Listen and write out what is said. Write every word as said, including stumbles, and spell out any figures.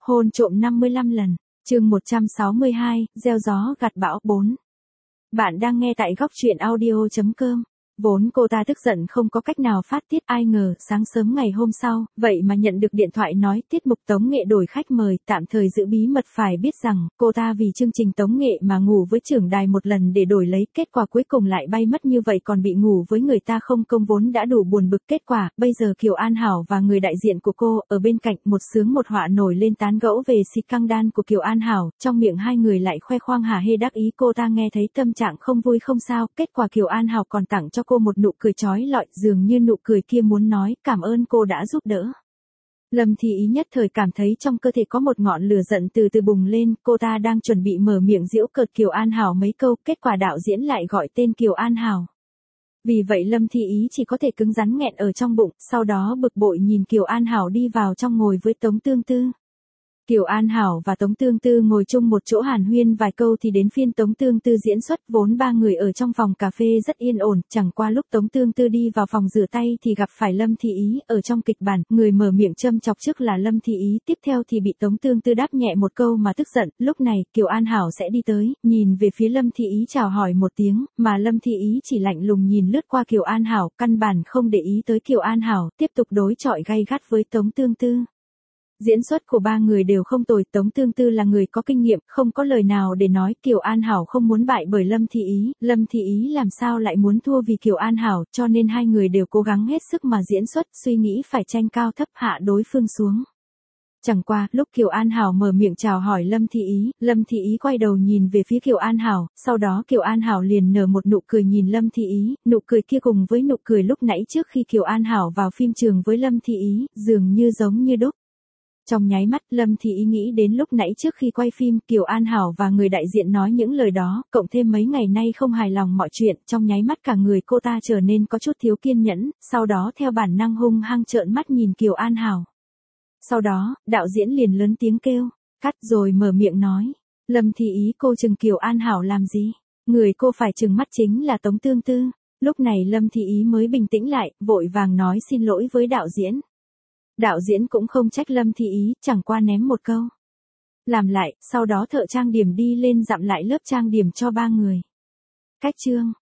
Hôn trộm năm mươi lăm lần, chương một trăm sáu mươi hai, gieo gió gặt bão bốn. Bạn đang nghe tại góc truyện audio chấm com. Vốn cô ta tức giận không có cách nào phát tiết, ai ngờ sáng sớm ngày hôm sau, vậy mà nhận được điện thoại nói tiết mục tống nghệ đổi khách mời, tạm thời giữ bí mật. Phải biết rằng, cô ta vì chương trình tống nghệ mà ngủ với trưởng đài một lần để đổi lấy, kết quả cuối cùng lại bay mất như vậy, còn bị ngủ với người ta không công vốn đã đủ buồn bực. Kết quả, bây giờ Kiều An Hảo và người đại diện của cô, ở bên cạnh, một sướng một họa nổi lên tán gẫu về scandal của Kiều An Hảo, trong miệng hai người lại khoe khoang hả hê đắc ý. Cô ta nghe thấy tâm trạng không vui không sao, kết quả Kiều An Hảo còn tặng cho cô một nụ cười chói lọi, dường như nụ cười kia muốn nói, cảm ơn cô đã giúp đỡ. Lâm Thi Ý nhất thời cảm thấy trong cơ thể có một ngọn lửa giận từ từ bùng lên, cô ta đang chuẩn bị mở miệng giễu cợt Kiều An Hảo mấy câu, kết quả đạo diễn lại gọi tên Kiều An Hảo. Vì vậy Lâm Thi Ý chỉ có thể cứng rắn nghẹn ở trong bụng, sau đó bực bội nhìn Kiều An Hảo đi vào trong ngồi với Tống Tương Tư. Kiều An Hảo và Tống Tương Tư ngồi chung một chỗ hàn huyên vài câu thì đến phiên Tống Tương Tư diễn xuất. Vốn ba người ở trong phòng cà phê rất yên ổn, chẳng qua lúc Tống Tương Tư đi vào phòng rửa tay thì gặp phải Lâm Thi Ý. Ở trong kịch bản, người mở miệng châm chọc trước là Lâm Thi Ý, tiếp theo thì bị Tống Tương Tư đáp nhẹ một câu mà tức giận. Lúc này, Kiều An Hảo sẽ đi tới, nhìn về phía Lâm Thi Ý chào hỏi một tiếng, mà Lâm Thi Ý chỉ lạnh lùng nhìn lướt qua Kiều An Hảo, căn bản không để ý tới Kiều An Hảo, tiếp tục đối chọi gay gắt với Tống Tương Tư. Diễn xuất của ba người đều không tồi, Tống Tương Tư là người có kinh nghiệm, không có lời nào để nói. Kiều An Hảo không muốn bại bởi Lâm Thi Ý, Lâm Thi Ý làm sao lại muốn thua vì Kiều An Hảo, cho nên hai người đều cố gắng hết sức mà diễn xuất, suy nghĩ phải tranh cao thấp hạ đối phương xuống. Chẳng qua, lúc Kiều An Hảo mở miệng chào hỏi Lâm Thi Ý, Lâm Thi Ý quay đầu nhìn về phía Kiều An Hảo, sau đó Kiều An Hảo liền nở một nụ cười nhìn Lâm Thi Ý, nụ cười kia cùng với nụ cười lúc nãy trước khi Kiều An Hảo vào phim trường với Lâm Thi Ý, dường như giống như đúc. Trong nháy mắt, Lâm Thi Ý nghĩ đến lúc nãy trước khi quay phim, Kiều An Hảo và người đại diện nói những lời đó, cộng thêm mấy ngày nay không hài lòng mọi chuyện, trong nháy mắt cả người cô ta trở nên có chút thiếu kiên nhẫn, sau đó theo bản năng hung hăng trợn mắt nhìn Kiều An Hảo. Sau đó, đạo diễn liền lớn tiếng kêu, cắt, rồi mở miệng nói, Lâm Thi Ý, cô chừng Kiều An Hảo làm gì? Người cô phải chừng mắt chính là Tống Tương Tư. Lúc này Lâm Thi Ý mới bình tĩnh lại, vội vàng nói xin lỗi với đạo diễn. Đạo diễn cũng không trách Lâm Thi Ý, chẳng qua ném một câu. Làm lại, sau đó thợ trang điểm đi lên dặm lại lớp trang điểm cho ba người. Cách chương.